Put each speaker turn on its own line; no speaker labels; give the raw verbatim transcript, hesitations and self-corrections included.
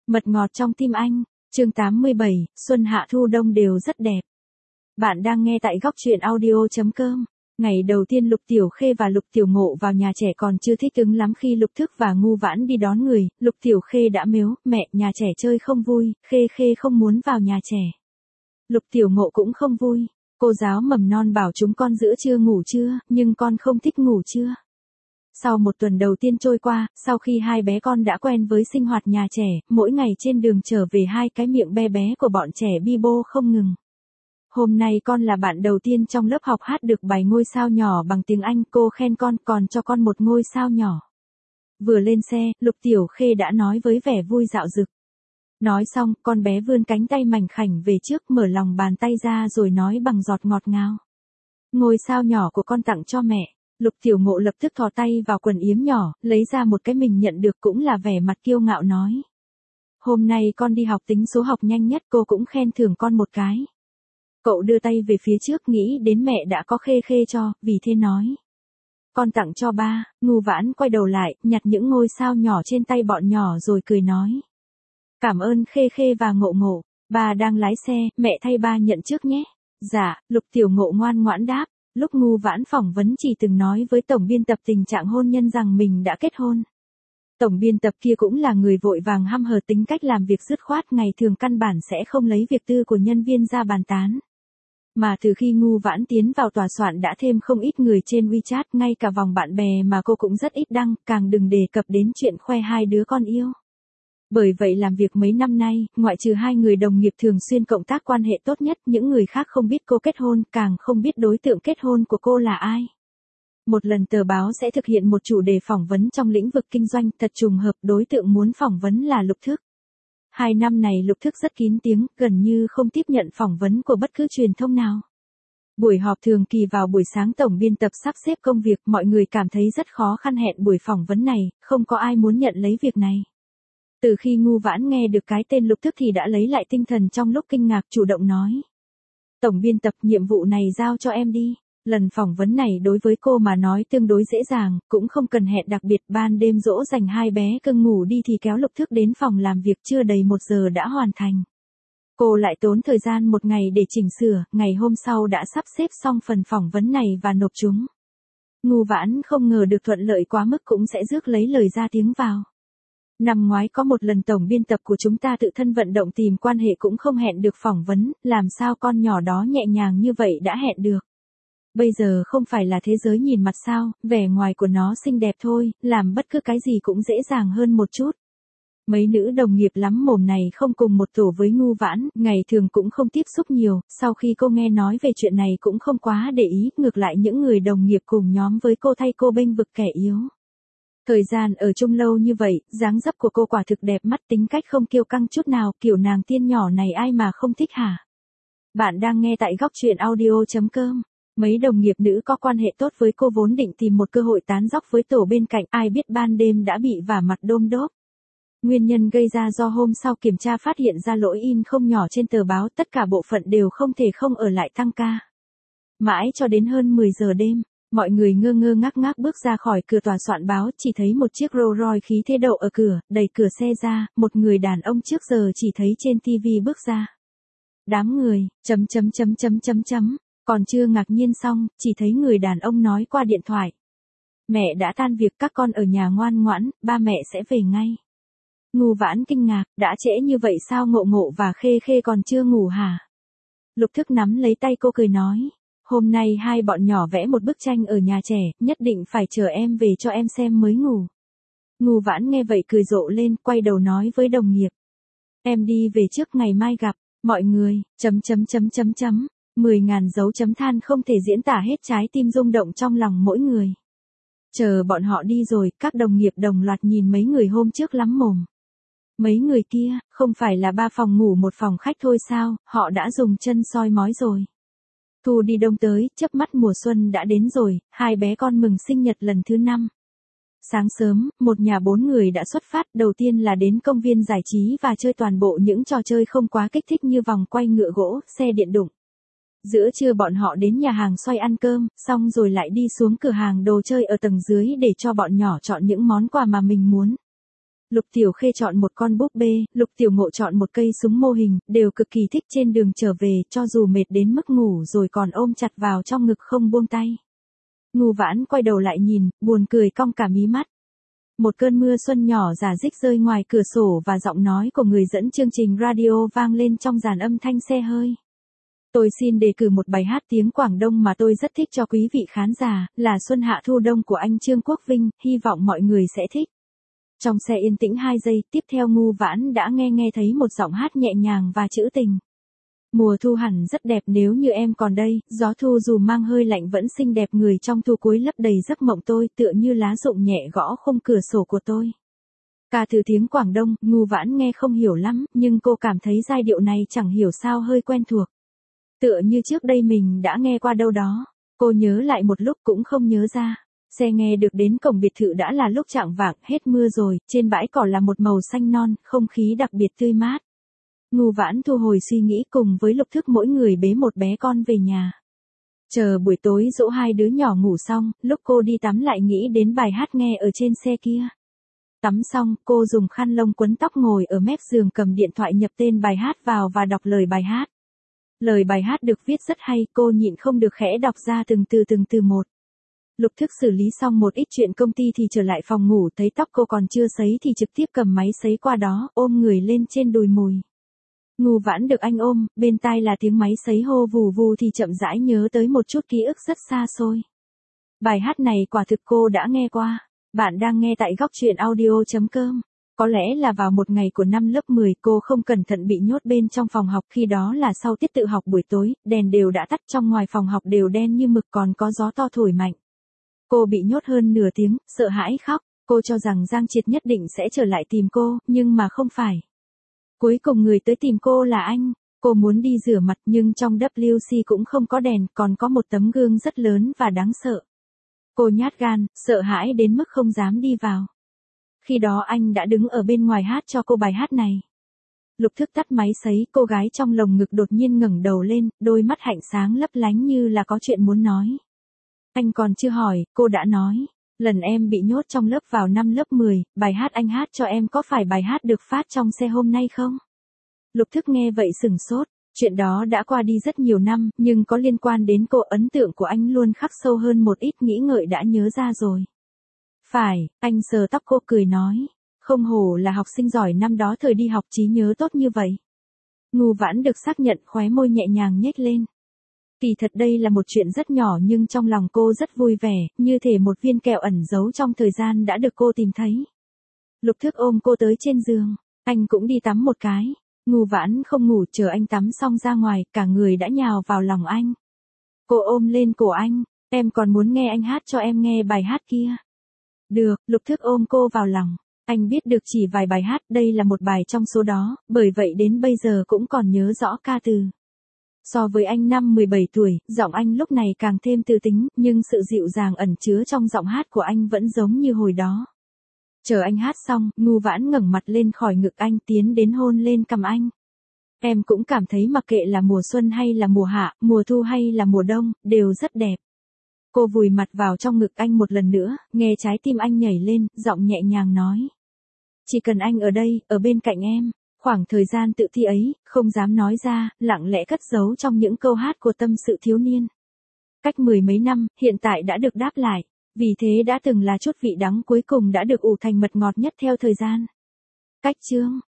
Mật ngọt trong tim anh, chương tám mươi bảy, xuân hạ thu đông đều rất đẹp. Bạn đang nghe tại góc truyện audio.com. Ngày đầu tiên Lục Tiểu Khê và Lục Tiểu Ngộ vào nhà trẻ còn chưa thích ứng lắm khi Lục Thức và Ngu Vãn đi đón người, Lục Tiểu Khê đã mếu, mẹ, nhà trẻ chơi không vui, Khê Khê không muốn vào nhà trẻ. Lục Tiểu Ngộ cũng không vui, cô giáo mầm non bảo chúng con giữa trưa ngủ trưa, nhưng con không thích ngủ trưa. Sau một tuần đầu tiên trôi qua, sau khi hai bé con đã quen với sinh hoạt nhà trẻ, mỗi ngày trên đường trở về hai cái miệng be bé của bọn trẻ bi bô không ngừng. Hôm nay con là bạn đầu tiên trong lớp học hát được bài Ngôi sao nhỏ bằng tiếng Anh, cô khen con, còn cho con một ngôi sao nhỏ. Vừa lên xe, Lục Tiểu Khê đã nói với vẻ vui dạo dực. Nói xong, con bé vươn cánh tay mảnh khảnh về trước, mở lòng bàn tay ra rồi nói bằng giọt ngọt ngào. Ngôi sao nhỏ của con tặng cho mẹ. Lục Tiểu Ngộ lập tức thò tay vào quần yếm nhỏ, lấy ra một cái mình nhận được cũng là vẻ mặt kiêu ngạo nói. Hôm nay con đi học tính số học nhanh nhất, cô cũng khen thưởng con một cái. Cậu đưa tay về phía trước nghĩ đến mẹ đã có Khê Khê cho, vì thế nói. Con tặng cho ba. Ngu Vãn quay đầu lại, nhặt những ngôi sao nhỏ trên tay bọn nhỏ rồi cười nói. Cảm ơn Khê Khê và Ngộ Ngộ, ba đang lái xe, mẹ thay ba nhận trước nhé. Dạ, Lục Tiểu Ngộ ngoan ngoãn đáp. Lúc Ngu Vãn phỏng vấn chỉ từng nói với tổng biên tập tình trạng hôn nhân rằng mình đã kết hôn. Tổng biên tập kia cũng là người vội vàng hăm hở, tính cách làm việc dứt khoát, ngày thường căn bản sẽ không lấy việc tư của nhân viên ra bàn tán. Mà từ khi Ngu Vãn tiến vào tòa soạn đã thêm không ít người trên WeChat, ngay cả vòng bạn bè mà cô cũng rất ít đăng, càng đừng đề cập đến chuyện khoe hai đứa con yêu. Bởi vậy làm việc mấy năm nay, ngoại trừ hai người đồng nghiệp thường xuyên cộng tác quan hệ tốt nhất, những người khác không biết cô kết hôn, càng không biết đối tượng kết hôn của cô là ai. Một lần tờ báo sẽ thực hiện một chủ đề phỏng vấn trong lĩnh vực kinh doanh, thật trùng hợp đối tượng muốn phỏng vấn là Lục Thức. Hai năm này Lục Thức rất kín tiếng, gần như không tiếp nhận phỏng vấn của bất cứ truyền thông nào. Buổi họp thường kỳ vào buổi sáng tổng biên tập sắp xếp công việc, mọi người cảm thấy rất khó khăn hẹn buổi phỏng vấn này, không có ai muốn nhận lấy việc này. Từ khi Ngu Vãn nghe được cái tên Lục Thức thì đã lấy lại tinh thần, trong lúc kinh ngạc chủ động nói. Tổng biên tập, nhiệm vụ này giao cho em đi. Lần phỏng vấn này đối với cô mà nói tương đối dễ dàng, cũng không cần hẹn đặc biệt, ban đêm dỗ dành hai bé cưng ngủ đi thì kéo Lục Thức đến phòng làm việc, chưa đầy một giờ đã hoàn thành. Cô lại tốn thời gian một ngày để chỉnh sửa, ngày hôm sau đã sắp xếp xong phần phỏng vấn này và nộp chúng. Ngu Vãn không ngờ được thuận lợi quá mức cũng sẽ rước lấy lời ra tiếng vào. Năm ngoái có một lần tổng biên tập của chúng ta tự thân vận động tìm quan hệ cũng không hẹn được phỏng vấn, làm sao con nhỏ đó nhẹ nhàng như vậy đã hẹn được. Bây giờ không phải là thế giới nhìn mặt sao, vẻ ngoài của nó xinh đẹp thôi, làm bất cứ cái gì cũng dễ dàng hơn một chút. Mấy nữ đồng nghiệp lắm mồm này không cùng một tổ với Ngu Vãn, ngày thường cũng không tiếp xúc nhiều, sau khi cô nghe nói về chuyện này cũng không quá để ý, ngược lại những người đồng nghiệp cùng nhóm với cô thay cô bênh vực kẻ yếu. Thời gian ở chung lâu như vậy, dáng dấp của cô quả thực đẹp mắt, tính cách không kiêu căng chút nào, kiểu nàng tiên nhỏ này ai mà không thích hả? Bạn đang nghe tại góc truyện audio.com. Mấy đồng nghiệp nữ có quan hệ tốt với cô vốn định tìm một cơ hội tán dóc với tổ bên cạnh, ai biết ban đêm đã bị vả mặt đôm đốp. Nguyên nhân gây ra do hôm sau kiểm tra phát hiện ra lỗi in không nhỏ trên tờ báo, tất cả bộ phận đều không thể không ở lại tăng ca. Mãi cho đến hơn mười giờ đêm. Mọi người ngơ ngơ ngác ngác bước ra khỏi cửa tòa soạn báo, chỉ thấy một chiếc Rolls Royce khí thế đậu ở cửa, đẩy cửa xe ra, một người đàn ông trước giờ chỉ thấy trên ti vi bước ra. Đám người, chấm chấm chấm chấm chấm chấm, còn chưa ngạc nhiên xong, chỉ thấy người đàn ông nói qua điện thoại. Mẹ đã tan việc, các con ở nhà ngoan ngoãn, ba mẹ sẽ về ngay. Ngu Vãn kinh ngạc, đã trễ như vậy sao Ngộ Ngộ và Khê Khê còn chưa ngủ hả? Lục Thức nắm lấy tay cô cười nói. Hôm nay hai bọn nhỏ vẽ một bức tranh ở nhà trẻ, nhất định phải chờ em về cho em xem mới ngủ. Ngu Vãn nghe vậy cười rộ lên, quay đầu nói với đồng nghiệp. Em đi về trước, ngày mai gặp, mọi người, chấm chấm chấm chấm chấm, mười ngàn dấu chấm than không thể diễn tả hết trái tim rung động trong lòng mỗi người. Chờ bọn họ đi rồi, các đồng nghiệp đồng loạt nhìn mấy người hôm trước lắm mồm. Mấy người kia, không phải là ba phòng ngủ một phòng khách thôi sao, họ đã dùng chân soi mói rồi. Thu đi đông tới, chớp mắt mùa xuân đã đến rồi, hai bé con mừng sinh nhật lần thứ năm. Sáng sớm, một nhà bốn người đã xuất phát, đầu tiên là đến công viên giải trí và chơi toàn bộ những trò chơi không quá kích thích như vòng quay ngựa gỗ, xe điện đụng. Giữa trưa bọn họ đến nhà hàng xoay ăn cơm, xong rồi lại đi xuống cửa hàng đồ chơi ở tầng dưới để cho bọn nhỏ chọn những món quà mà mình muốn. Lục Tiểu Khê chọn một con búp bê, Lục Tiểu Ngộ chọn một cây súng mô hình, đều cực kỳ thích trên đường trở về, cho dù mệt đến mức ngủ rồi còn ôm chặt vào trong ngực không buông tay. Ngưu Vãn quay đầu lại nhìn, buồn cười cong cả mí mắt. Một cơn mưa xuân nhỏ rả rích rơi ngoài cửa sổ và giọng nói của người dẫn chương trình radio vang lên trong dàn âm thanh xe hơi. Tôi xin đề cử một bài hát tiếng Quảng Đông mà tôi rất thích cho quý vị khán giả, là Xuân Hạ Thu Đông của anh Trương Quốc Vinh, hy vọng mọi người sẽ thích. Trong xe yên tĩnh hai giây, tiếp theo Ngưu Vãn đã nghe nghe thấy một giọng hát nhẹ nhàng và trữ tình. Mùa thu hẳn rất đẹp nếu như em còn đây, gió thu dù mang hơi lạnh vẫn xinh đẹp, người trong thu cuối lấp đầy giấc mộng tôi, tựa như lá rụng nhẹ gõ khung cửa sổ của tôi. Ca từ tiếng Quảng Đông, Ngưu Vãn nghe không hiểu lắm, nhưng cô cảm thấy giai điệu này chẳng hiểu sao hơi quen thuộc. Tựa như trước đây mình đã nghe qua đâu đó. Cô nhớ lại một lúc cũng không nhớ ra. Xe nghe được đến cổng biệt thự đã là lúc chạng vạng, hết mưa rồi, trên bãi cỏ là một màu xanh non, không khí đặc biệt tươi mát. Ngưu Vãn thu hồi suy nghĩ cùng với Lục Thức mỗi người bế một bé con về nhà. Chờ buổi tối dỗ hai đứa nhỏ ngủ xong, lúc cô đi tắm lại nghĩ đến bài hát nghe ở trên xe kia. Tắm xong, cô dùng khăn lông quấn tóc ngồi ở mép giường cầm điện thoại nhập tên bài hát vào và đọc lời bài hát. Lời bài hát được viết rất hay, cô nhịn không được khẽ đọc ra từng từ từng từ một. Lục Thức xử lý xong một ít chuyện công ty thì trở lại phòng ngủ, thấy tóc cô còn chưa sấy thì trực tiếp cầm máy sấy qua đó, ôm người lên trên đùi mùi. Ngưu Vãn được anh ôm, bên tai là tiếng máy sấy hô vù vù thì chậm rãi nhớ tới một chút ký ức rất xa xôi. Bài hát này quả thực cô đã nghe qua. Bạn đang nghe tại góc truyện audio chấm com. Có lẽ là vào một ngày của năm lớp mười, cô không cẩn thận bị nhốt bên trong phòng học, khi đó là sau tiết tự học buổi tối, đèn đều đã tắt, trong ngoài phòng học đều đen như mực, còn có gió to thổi mạnh. Cô bị nhốt hơn nửa tiếng, sợ hãi khóc, cô cho rằng Giang Triệt nhất định sẽ trở lại tìm cô, nhưng mà không phải. Cuối cùng người tới tìm cô là anh. Cô muốn đi rửa mặt nhưng trong vê kép xê cũng không có đèn, còn có một tấm gương rất lớn và đáng sợ. Cô nhát gan, sợ hãi đến mức không dám đi vào. Khi đó anh đã đứng ở bên ngoài hát cho cô bài hát này. Lục Thức tắt máy sấy, cô gái trong lồng ngực đột nhiên ngẩng đầu lên, đôi mắt hạnh sáng lấp lánh như là có chuyện muốn nói. Anh còn chưa hỏi, cô đã nói. Lần em bị nhốt trong lớp vào năm lớp mười, bài hát anh hát cho em có phải bài hát được phát trong xe hôm nay không? Lục Thức nghe vậy sửng sốt, chuyện đó đã qua đi rất nhiều năm, nhưng có liên quan đến cô, ấn tượng của anh luôn khắc sâu hơn một ít, nghĩ ngợi đã nhớ ra rồi. Phải, anh sờ tóc cô cười nói, không hổ là học sinh giỏi năm đó thời đi học trí nhớ tốt như vậy. Ngưu Vãn được xác nhận, khóe môi nhẹ nhàng nhếch lên. Kỳ thật đây là một chuyện rất nhỏ nhưng trong lòng cô rất vui vẻ, như thể một viên kẹo ẩn giấu trong thời gian đã được cô tìm thấy. Lục Thức ôm cô tới trên giường, anh cũng đi tắm một cái. Ngưu Vãn không ngủ, chờ anh tắm xong ra ngoài, cả người đã nhào vào lòng anh. Cô ôm lên cổ anh, em còn muốn nghe anh hát cho em nghe bài hát kia. Được, Lục Thức ôm cô vào lòng. Anh biết được chỉ vài bài hát, đây là một bài trong số đó, bởi vậy đến bây giờ cũng còn nhớ rõ ca từ. So với anh năm mười bảy tuổi, giọng anh lúc này càng thêm tư tính, nhưng sự dịu dàng ẩn chứa trong giọng hát của anh vẫn giống như hồi đó. Chờ anh hát xong, Ngưu Vãn ngẩng mặt lên khỏi ngực anh, tiến đến hôn lên cằm anh. Em cũng cảm thấy mặc kệ là mùa xuân hay là mùa hạ, mùa thu hay là mùa đông, đều rất đẹp. Cô vùi mặt vào trong ngực anh một lần nữa, nghe trái tim anh nhảy lên, giọng nhẹ nhàng nói. Chỉ cần anh ở đây, ở bên cạnh em. Khoảng thời gian tự thi ấy, không dám nói ra, lặng lẽ cất giấu trong những câu hát của tâm sự thiếu niên. Cách mười mấy năm, hiện tại đã được đáp lại, vì thế đã từng là chút vị đắng cuối cùng đã được ủ thành mật ngọt nhất theo thời gian. Cách chương